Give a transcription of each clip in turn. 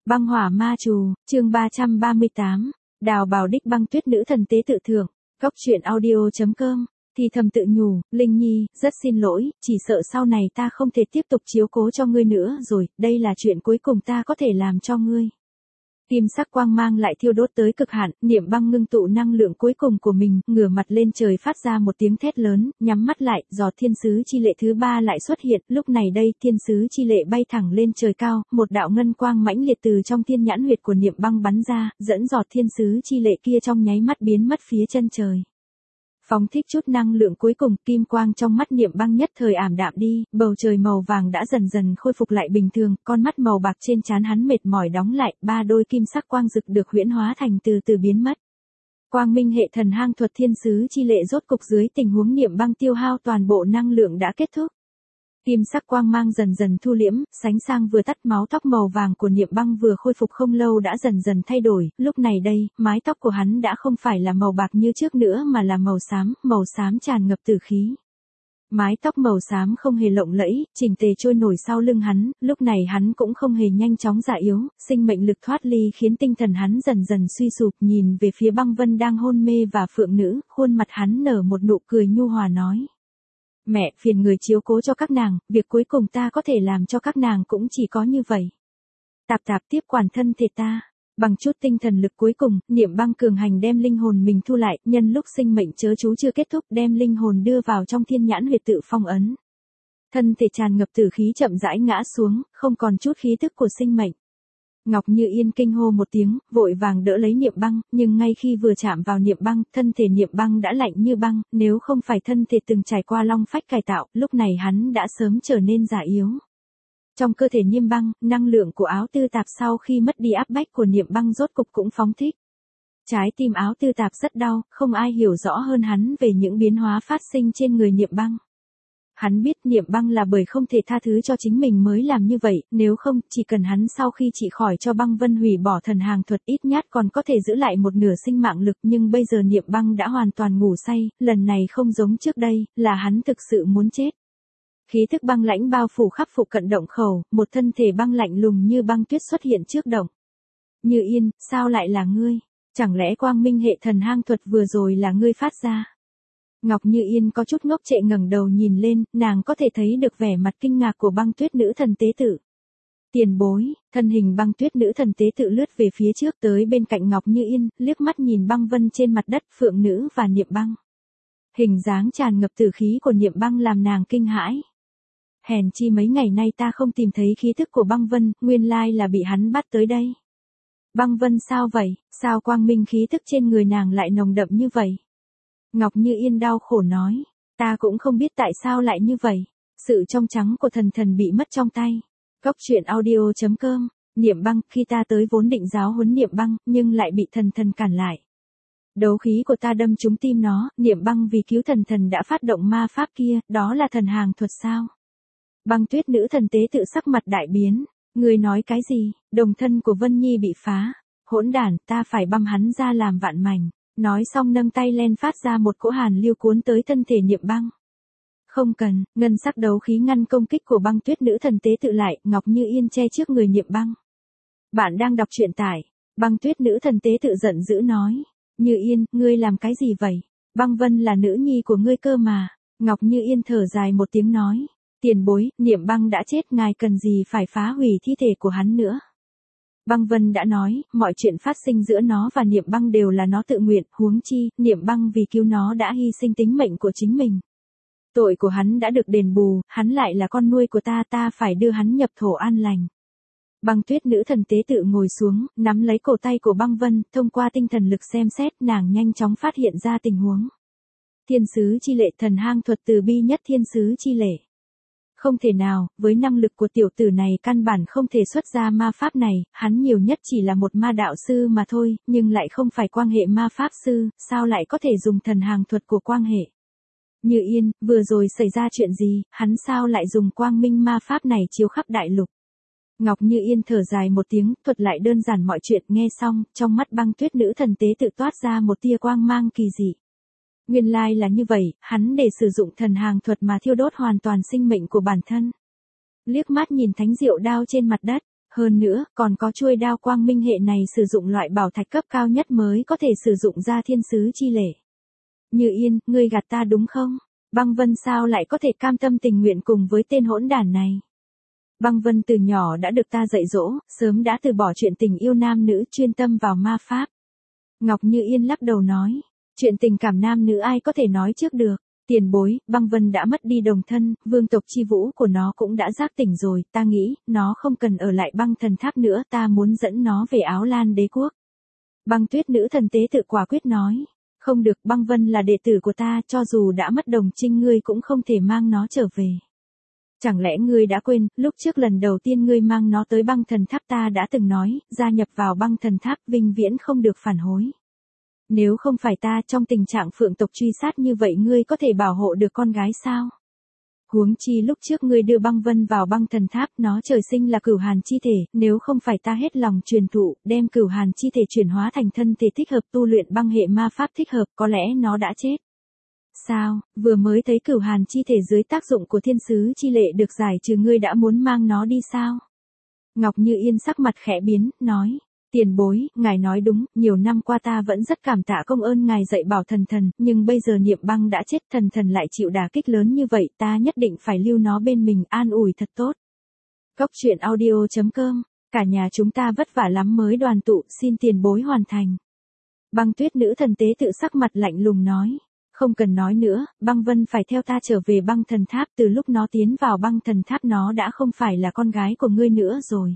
Băng hỏa ma trù, chương 338, đào bảo đích băng tuyết nữ thần tế tự thượng, góc truyện audio.com, thì thầm tự nhủ, Linh Nhi, rất xin lỗi, chỉ sợ sau này ta không thể tiếp tục chiếu cố cho ngươi nữa rồi, đây là chuyện cuối cùng ta có thể làm cho ngươi. Kim sắc quang mang lại thiêu đốt tới cực hạn, Niệm Băng ngưng tụ năng lượng cuối cùng của mình, ngửa mặt lên trời phát ra một tiếng thét lớn, nhắm mắt lại, giọt thiên sứ chi lệ thứ ba lại xuất hiện, lúc này đây, thiên sứ chi lệ bay thẳng lên trời cao, một đạo ngân quang mãnh liệt từ trong thiên nhãn huyệt của Niệm Băng bắn ra, dẫn giọt thiên sứ chi lệ kia trong nháy mắt biến mất phía chân trời. Phóng thích chút năng lượng cuối cùng, kim quang trong mắt Niệm Băng nhất thời ảm đạm đi, bầu trời màu vàng đã dần dần khôi phục lại bình thường, con mắt màu bạc trên trán hắn mệt mỏi đóng lại, ba đôi kim sắc quang rực được huyễn hóa thành từ từ biến mất. Quang minh hệ thần hang thuật thiên sứ chi lệ rốt cục dưới tình huống Niệm Băng tiêu hao toàn bộ năng lượng đã kết thúc. Kim sắc quang mang dần dần thu liễm, sánh sang vừa tắt, máu tóc màu vàng của Niệm Băng vừa khôi phục không lâu đã dần dần thay đổi, lúc này đây, mái tóc của hắn đã không phải là màu bạc như trước nữa mà là màu xám tràn ngập tử khí. Mái tóc màu xám không hề lộng lẫy, chỉnh tề trôi nổi sau lưng hắn, lúc này hắn cũng không hề nhanh chóng già yếu, sinh mệnh lực thoát ly khiến tinh thần hắn dần dần suy sụp, nhìn về phía Băng Vân đang hôn mê và Phượng Nữ, khuôn mặt hắn nở một nụ cười nhu hòa nói. Mẹ, phiền người chiếu cố cho các nàng, việc cuối cùng ta có thể làm cho các nàng cũng chỉ có như vậy. Tạp tiếp quản thân thể ta. Bằng chút tinh thần lực cuối cùng, Niệm Băng cường hành đem linh hồn mình thu lại, nhân lúc sinh mệnh chớ chú chưa kết thúc đem linh hồn đưa vào trong thiên nhãn huyệt tự phong ấn. Thân thể tràn ngập tử khí chậm rãi ngã xuống, không còn chút khí tức của sinh mệnh. Ngọc Như Yên kinh hô một tiếng, vội vàng đỡ lấy Niệm Băng, nhưng ngay khi vừa chạm vào Niệm Băng, thân thể Niệm Băng đã lạnh như băng, nếu không phải thân thể từng trải qua long phách cải tạo, lúc này hắn đã sớm trở nên già yếu. Trong cơ thể Niệm Băng, năng lượng của áo tư tạp sau khi mất đi áp bách của Niệm Băng rốt cục cũng phóng thích. Trái tim áo tư tạp rất đau, không ai hiểu rõ hơn hắn về những biến hóa phát sinh trên người Niệm Băng. Hắn biết Niệm Băng là bởi không thể tha thứ cho chính mình mới làm như vậy, nếu không, chỉ cần hắn sau khi trị khỏi cho Băng Vân hủy bỏ thần hàng thuật ít nhất còn có thể giữ lại một nửa sinh mạng lực, nhưng bây giờ Niệm Băng đã hoàn toàn ngủ say, lần này không giống trước đây, là hắn thực sự muốn chết. Khí thức băng lãnh bao phủ khắp phụ cận động khẩu, một thân thể băng lạnh lùng như băng tuyết xuất hiện trước động. Như Yên, sao lại là ngươi? Chẳng lẽ quang minh hệ thần hang thuật vừa rồi là ngươi phát ra? Ngọc Như Yên có chút ngốc trệ ngẩng đầu nhìn lên, nàng có thể thấy được vẻ mặt kinh ngạc của băng tuyết nữ thần tế tự. Tiền bối, thân hình băng tuyết nữ thần tế tự lướt về phía trước tới bên cạnh Ngọc Như Yên, liếc mắt nhìn Băng Vân trên mặt đất, Phượng Nữ và Niệm Băng. Hình dáng tràn ngập tử khí của Niệm Băng làm nàng kinh hãi. Hèn chi mấy ngày nay ta không tìm thấy khí thức của Băng Vân, nguyên lai là bị hắn bắt tới đây. Băng Vân sao vậy, sao quang minh khí thức trên người nàng lại nồng đậm như vậy? Ngọc Như Yên đau khổ nói, ta cũng không biết tại sao lại như vậy, sự trong trắng của thần bị mất trong tay. Góc truyện audio.com, Niệm Băng, khi ta tới vốn định giáo huấn Niệm Băng, nhưng lại bị thần cản lại. Đấu khí của ta đâm trúng tim nó, Niệm Băng vì cứu thần đã phát động ma pháp kia, đó là thần hàng thuật sao? Băng tuyết nữ thần tế tự sắc mặt đại biến, người nói cái gì, đồng thân của Vân Nhi bị phá, hỗn đản, ta phải băm hắn ra làm vạn mảnh. Nói xong nâng tay lên phát ra một cỗ hàn lưu cuốn tới thân thể Niệm Băng. Không cần, ngân sắc đấu khí ngăn công kích của băng tuyết nữ thần tế tự lại, Ngọc Như Yên che trước người Niệm Băng. Bạn đang đọc truyện tải, băng tuyết nữ thần tế tự giận dữ nói. Như Yên, ngươi làm cái gì vậy? Băng Vân là nữ nhi của ngươi cơ mà. Ngọc Như Yên thở dài một tiếng nói. Tiền bối, Niệm Băng đã chết, ngài cần gì phải phá hủy thi thể của hắn nữa? Băng Vân đã nói, mọi chuyện phát sinh giữa nó và Niệm Băng đều là nó tự nguyện, huống chi, Niệm Băng vì cứu nó đã hy sinh tính mệnh của chính mình. Tội của hắn đã được đền bù, hắn lại là con nuôi của ta, ta phải đưa hắn nhập thổ an lành. Băng tuyết nữ thần tế tự ngồi xuống, nắm lấy cổ tay của Băng Vân, thông qua tinh thần lực xem xét, nàng nhanh chóng phát hiện ra tình huống. Thiên sứ chi lệ, thần hang thuật từ bi nhất thiên sứ chi lệ. Không thể nào, với năng lực của tiểu tử này căn bản không thể xuất ra ma pháp này, hắn nhiều nhất chỉ là một ma đạo sư mà thôi, nhưng lại không phải quang hệ ma pháp sư, sao lại có thể dùng thần hàng thuật của quang hệ. Như Yên, vừa rồi xảy ra chuyện gì, hắn sao lại dùng quang minh ma pháp này chiếu khắp đại lục. Ngọc Như Yên thở dài một tiếng, thuật lại đơn giản mọi chuyện, nghe xong, trong mắt băng tuyết nữ thần tế tự toát ra một tia quang mang kỳ dị. Nguyên lai là như vậy, hắn để sử dụng thần hàng thuật mà thiêu đốt hoàn toàn sinh mệnh của bản thân. Liếc mắt nhìn thánh diệu đao trên mặt đất, Hơn nữa, còn có chuôi đao quang minh hệ này sử dụng loại bảo thạch cấp cao nhất mới có thể sử dụng ra thiên sứ chi lệ. Như Yên, ngươi gạt ta đúng không? Băng Vân sao lại có thể cam tâm tình nguyện cùng với tên hỗn đản này? Băng Vân từ nhỏ đã được ta dạy dỗ, sớm đã từ bỏ chuyện tình yêu nam nữ chuyên tâm vào ma pháp. Ngọc Như Yên lắc đầu nói, chuyện tình cảm nam nữ ai có thể nói trước được. Tiền bối, Băng Vân đã mất đi đồng thân, vương tộc chi vũ của nó cũng đã giác tỉnh rồi, ta nghĩ, nó không cần ở lại băng thần tháp nữa, ta muốn dẫn nó về Áo Lan đế quốc. Băng tuyết nữ thần tế tự quả quyết nói, không được, Băng Vân là đệ tử của ta, cho dù đã mất đồng trinh ngươi cũng không thể mang nó trở về. Chẳng lẽ ngươi đã quên, lúc trước lần đầu tiên ngươi mang nó tới băng thần tháp ta đã từng nói, gia nhập vào băng thần tháp vinh viễn không được phản hối. Nếu không phải ta trong tình trạng phượng tộc truy sát như vậy ngươi có thể bảo hộ được con gái sao? Huống chi lúc trước ngươi đưa Băng Vân vào băng thần tháp nó trời sinh là cửu hàn chi thể, nếu không phải ta hết lòng truyền thụ, đem cửu hàn chi thể chuyển hóa thành thân thể thích hợp tu luyện băng hệ ma pháp thích hợp có lẽ nó đã chết. Sao, vừa mới thấy cửu hàn chi thể dưới tác dụng của thiên sứ chi lệ được giải trừ ngươi đã muốn mang nó đi sao? Ngọc Như Yên sắc mặt khẽ biến, nói. Tiền bối, ngài nói đúng, nhiều năm qua ta vẫn rất cảm tạ công ơn ngài dạy bảo thần thần, nhưng bây giờ Niệm Băng đã chết thần thần lại chịu đả kích lớn như vậy ta nhất định phải lưu nó bên mình an ủi thật tốt. Cốc truyện audio.com, cả nhà chúng ta vất vả lắm mới đoàn tụ, xin tiền bối hoàn thành. Băng tuyết nữ thần tế tự sắc mặt lạnh lùng nói. Không cần nói nữa, Băng Vân phải theo ta trở về băng thần tháp từ lúc nó tiến vào băng thần tháp nó đã không phải là con gái của ngươi nữa rồi.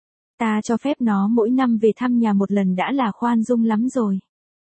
Ta cho phép nó mỗi năm về thăm nhà một lần đã là khoan dung lắm rồi.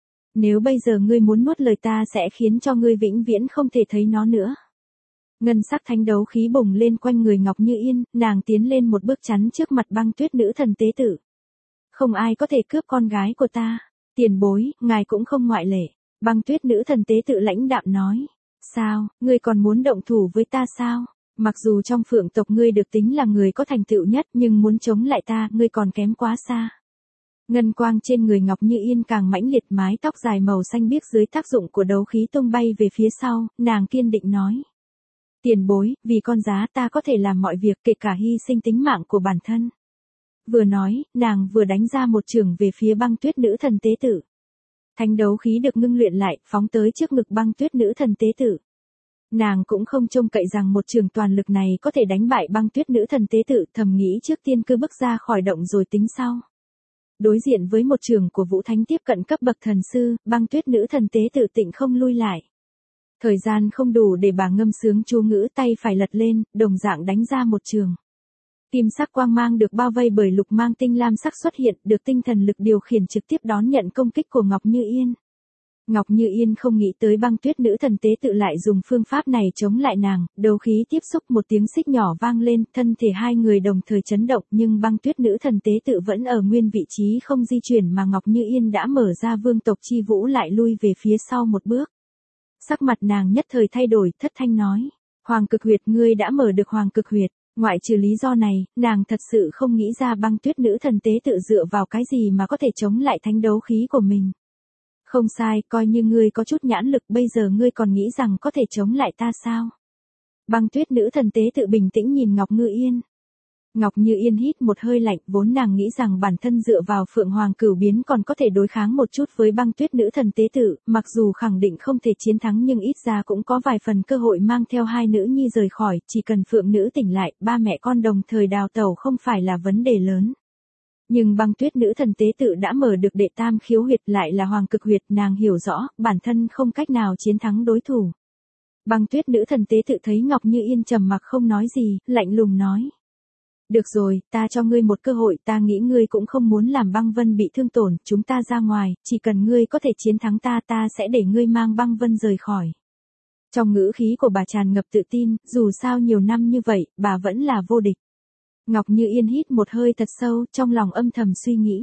Nếu bây giờ ngươi muốn nuốt lời ta sẽ khiến cho ngươi vĩnh viễn không thể thấy nó nữa. Ngân sắc thánh đấu khí bùng lên quanh người Ngọc Như Yên, nàng tiến lên một bước chắn trước mặt băng tuyết nữ thần tế tử. Không ai có thể cướp con gái của ta. Tiền bối, ngài cũng không ngoại lệ. Băng tuyết nữ thần tế tự lãnh đạm nói. Sao, ngươi còn muốn động thủ với ta sao? Mặc dù trong phượng tộc ngươi được tính là người có thành tựu nhất nhưng muốn chống lại ta, ngươi còn kém quá xa. Ngân quang trên người Ngọc Như Yên càng mãnh liệt mái tóc dài màu xanh biếc dưới tác dụng của đấu khí tung bay về phía sau, nàng kiên định nói. Tiền bối, vì con giá ta có thể làm mọi việc kể cả hy sinh tính mạng của bản thân. Vừa nói, nàng vừa đánh ra một chưởng về phía băng tuyết nữ thần tế tử. Thánh đấu khí được ngưng luyện lại, phóng tới trước ngực băng tuyết nữ thần tế tử. Nàng cũng không trông cậy rằng một trường toàn lực này có thể đánh bại băng tuyết nữ thần tế tự, thầm nghĩ trước tiên cứ bước ra khỏi động rồi tính sau. Đối diện với một trường của Vũ Thánh tiếp cận cấp bậc thần sư, băng tuyết nữ thần tế tự tịnh không lui lại. Thời gian không đủ để bà ngâm sướng chú ngữ tay phải lật lên, đồng dạng đánh ra một trường. Kim sắc quang mang được bao vây bởi lục mang tinh lam sắc xuất hiện, được tinh thần lực điều khiển trực tiếp đón nhận công kích của Ngọc Như Yên. Ngọc Như Yên không nghĩ tới băng tuyết nữ thần tế tự lại dùng phương pháp này chống lại nàng, đấu khí tiếp xúc một tiếng xích nhỏ vang lên, thân thể hai người đồng thời chấn động nhưng băng tuyết nữ thần tế tự vẫn ở nguyên vị trí không di chuyển mà Ngọc Như Yên đã mở ra vương tộc chi vũ lại lui về phía sau một bước. Sắc mặt nàng nhất thời thay đổi, thất thanh nói, Hoàng cực huyệt ngươi đã mở được Hoàng cực huyệt. Ngoại trừ lý do này, nàng thật sự không nghĩ ra băng tuyết nữ thần tế tự dựa vào cái gì mà có thể chống lại thánh đấu khí của mình. Không sai, coi như ngươi có chút nhãn lực bây giờ ngươi còn nghĩ rằng có thể chống lại ta sao? Băng tuyết nữ thần tế tự bình tĩnh nhìn Ngọc Như Yên. Ngọc Như Yên hít một hơi lạnh, vốn nàng nghĩ rằng bản thân dựa vào Phượng Hoàng Cửu Biến còn có thể đối kháng một chút với băng tuyết nữ thần tế tự, mặc dù khẳng định không thể chiến thắng nhưng ít ra cũng có vài phần cơ hội mang theo hai nữ nhi rời khỏi, chỉ cần Phượng nữ tỉnh lại, ba mẹ con đồng thời đào tẩu không phải là vấn đề lớn. Nhưng băng tuyết nữ thần tế tự đã mở được đệ tam khiếu huyệt lại là Hoàng cực huyệt, nàng hiểu rõ, bản thân không cách nào chiến thắng đối thủ. Băng tuyết nữ thần tế tự thấy Ngọc Như Yên trầm mặc không nói gì, lạnh lùng nói. Được rồi, ta cho ngươi một cơ hội, ta nghĩ ngươi cũng không muốn làm Băng Vân bị thương tổn, chúng ta ra ngoài, chỉ cần ngươi có thể chiến thắng ta, ta sẽ để ngươi mang Băng Vân rời khỏi. Trong ngữ khí của bà tràn ngập tự tin, dù sao nhiều năm như vậy, bà vẫn là vô địch. Ngọc Như Yên hít một hơi thật sâu, trong lòng âm thầm suy nghĩ.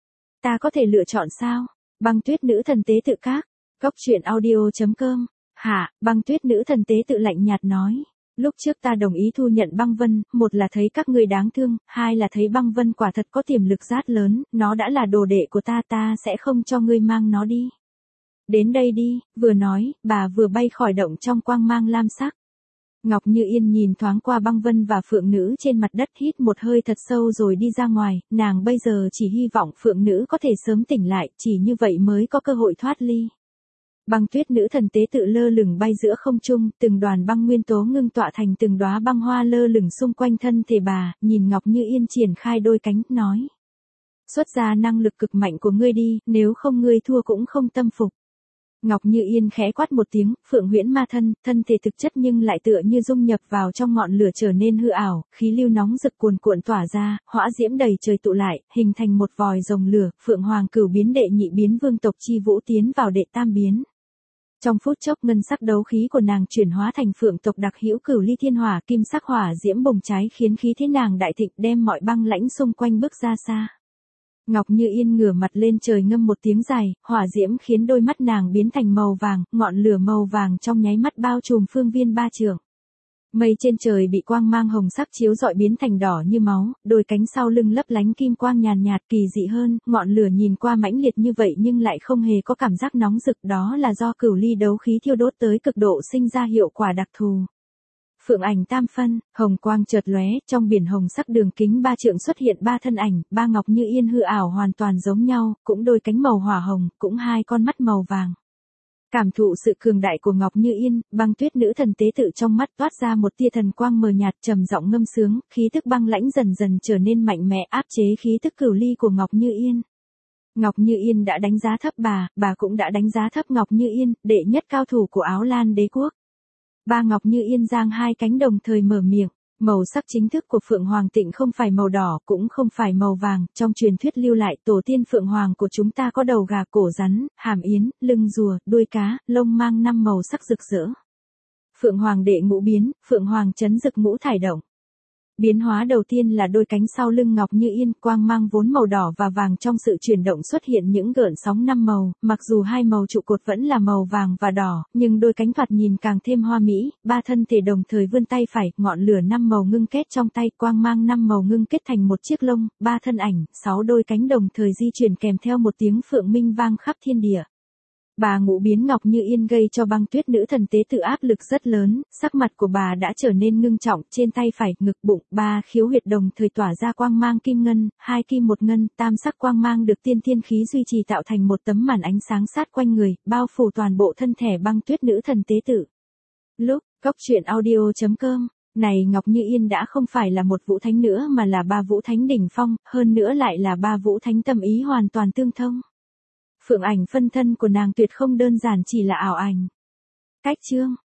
Ta có thể lựa chọn sao? Băng tuyết nữ thần tế tự các. Cốc truyện audio.com. Hả, băng tuyết nữ thần tế tự lạnh nhạt nói. Lúc trước ta đồng ý thu nhận Băng Vân, một là thấy các ngươi đáng thương, hai là thấy Băng Vân quả thật có tiềm lực rất lớn, nó đã là đồ đệ của ta, ta sẽ không cho ngươi mang nó đi. Đến đây đi, vừa nói, bà vừa bay khỏi động trong quang mang lam sắc. Ngọc Như Yên nhìn thoáng qua băng vân và phượng nữ trên mặt đất, hít một hơi thật sâu rồi đi ra ngoài, nàng bây giờ chỉ hy vọng phượng nữ có thể sớm tỉnh lại, chỉ như vậy mới có cơ hội thoát ly. Băng tuyết nữ thần tế tự lơ lửng bay giữa không trung, từng đoàn băng nguyên tố ngưng tọa thành từng đóa băng hoa lơ lửng xung quanh thân thể bà, nhìn Ngọc Như Yên triển khai đôi cánh, nói. Xuất ra năng lực cực mạnh của ngươi đi, nếu không ngươi thua cũng không tâm phục. Ngọc Như Yên khẽ quát một tiếng, phượng huyễn ma thân, thân thể thực chất nhưng lại tựa như dung nhập vào trong ngọn lửa trở nên hư ảo, khí lưu nóng rực cuồn cuộn tỏa ra, hỏa diễm đầy trời tụ lại, hình thành một vòi rồng lửa, phượng hoàng cửu biến đệ nhị biến vương tộc chi vũ tiến vào đệ tam biến. Trong phút chốc ngân sắc đấu khí của nàng chuyển hóa thành phượng tộc đặc hữu cửu ly thiên hỏa kim sắc hỏa diễm bùng cháy khiến khí thế nàng đại thịnh đem mọi băng lãnh xung quanh bước ra xa. Ngọc Như Yên ngửa mặt lên trời ngâm một tiếng dài, hỏa diễm khiến đôi mắt nàng biến thành màu vàng, ngọn lửa màu vàng trong nháy mắt bao trùm phương viên ba trượng. Mây trên trời bị quang mang hồng sắc chiếu rọi biến thành đỏ như máu, đôi cánh sau lưng lấp lánh kim quang nhàn nhạt kỳ dị hơn, ngọn lửa nhìn qua mãnh liệt như vậy nhưng lại không hề có cảm giác nóng rực, đó là do cửu ly đấu khí thiêu đốt tới cực độ sinh ra hiệu quả đặc thù. Phượng ảnh tam phân, hồng quang chợt lóe, trong biển hồng sắc đường kính ba trượng xuất hiện ba thân ảnh, ba Ngọc Như Yên hư ảo hoàn toàn giống nhau, cũng đôi cánh màu hỏa hồng, cũng hai con mắt màu vàng. Cảm thụ sự cường đại của Ngọc Như Yên, băng tuyết nữ thần tế tự trong mắt toát ra một tia thần quang mờ nhạt, trầm giọng ngâm sướng, khí tức băng lãnh dần dần trở nên mạnh mẽ áp chế khí tức cửu ly của Ngọc Như Yên. Ngọc Như Yên đã đánh giá thấp bà cũng đã đánh giá thấp Ngọc Như Yên, đệ nhất cao thủ của Áo Lan đế quốc. Ba Ngọc Như Yên giang hai cánh đồng thời mở miệng. Màu sắc chính thức của Phượng Hoàng Tịnh không phải màu đỏ, cũng không phải màu vàng, trong truyền thuyết lưu lại tổ tiên Phượng Hoàng của chúng ta có đầu gà, cổ rắn, hàm yến, lưng rùa, đuôi cá, lông mang 5 màu sắc rực rỡ. Phượng Hoàng đệ ngũ biến, Phượng Hoàng chấn rực ngũ thải động. Biến hóa đầu tiên là đôi cánh sau lưng Ngọc Như Yên, quang mang vốn màu đỏ và vàng trong sự chuyển động xuất hiện những gợn sóng 5 màu, mặc dù hai màu trụ cột vẫn là màu vàng và đỏ, nhưng đôi cánh thoạt nhìn càng thêm hoa mỹ, ba thân thể đồng thời vươn tay phải, ngọn lửa 5 màu ngưng kết trong tay, quang mang 5 màu ngưng kết thành một chiếc lông, ba thân ảnh, 6 đôi cánh đồng thời di chuyển kèm theo một tiếng phượng minh vang khắp thiên địa. Bà ngũ biến Ngọc Như Yên gây cho băng tuyết nữ thần tế tự áp lực rất lớn, sắc mặt của bà đã trở nên ngưng trọng, trên tay phải, ngực, bụng, ba khiếu huyệt đồng thời tỏa ra quang mang kim ngân, hai kim một ngân, tam sắc quang mang được tiên thiên khí duy trì tạo thành một tấm màn ánh sáng sát quanh người, bao phủ toàn bộ thân thể băng tuyết nữ thần tế tự. Lúc, goctruyện.audio.com, này Ngọc Như Yên đã không phải là một vũ thánh nữa mà là ba vũ thánh đỉnh phong, hơn nữa lại là ba vũ thánh tâm ý hoàn toàn tương thông. Phượng ảnh phân thân của nàng tuyệt không đơn giản chỉ là ảo ảnh. Cách chương